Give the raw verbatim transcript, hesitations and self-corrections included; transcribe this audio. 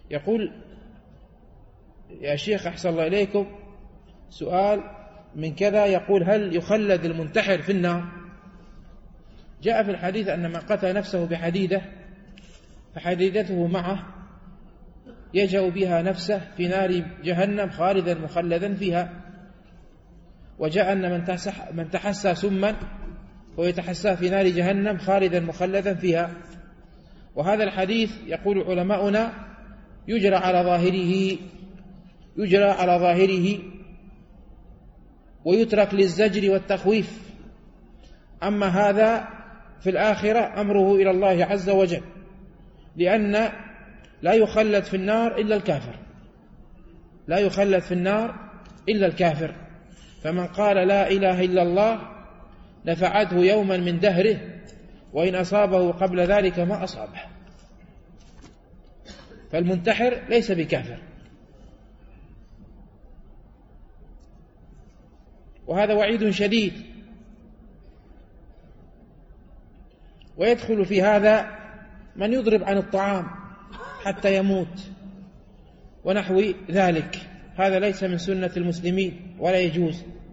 يقول: يا شيخ أحسن الله إليكم، سؤال من كذا، يقول: هل يخلد المنتحر في النار؟ جاء في الحديث أن من قتل نفسه بحديدة فحديدته معه يجأ بها نفسه في نار جهنم خالدا مخلدا فيها. وجاء أن من تحسى سما ويتحسى في نار جهنم خالدا مخلدا فيها. وهذا الحديث يقول علماؤنا يجرى على ظاهره يجرى على ظاهره ويترك للزجر والتخويف. أما هذا في الآخرة أمره إلى الله عز وجل، لأن لا يخلد في النار إلا الكافر، لا يخلد في النار إلا الكافر. فمن قال لا إله إلا الله نفعته يوما من دهره، وإن أصابه قبل ذلك ما أصابه. فالمنتحر ليس بكافر. وهذا وعيد شديد. ويدخل في هذا من يضرب عن الطعام حتى يموت ونحو ذلك، هذا ليس من سنة المسلمين ولا يجوز.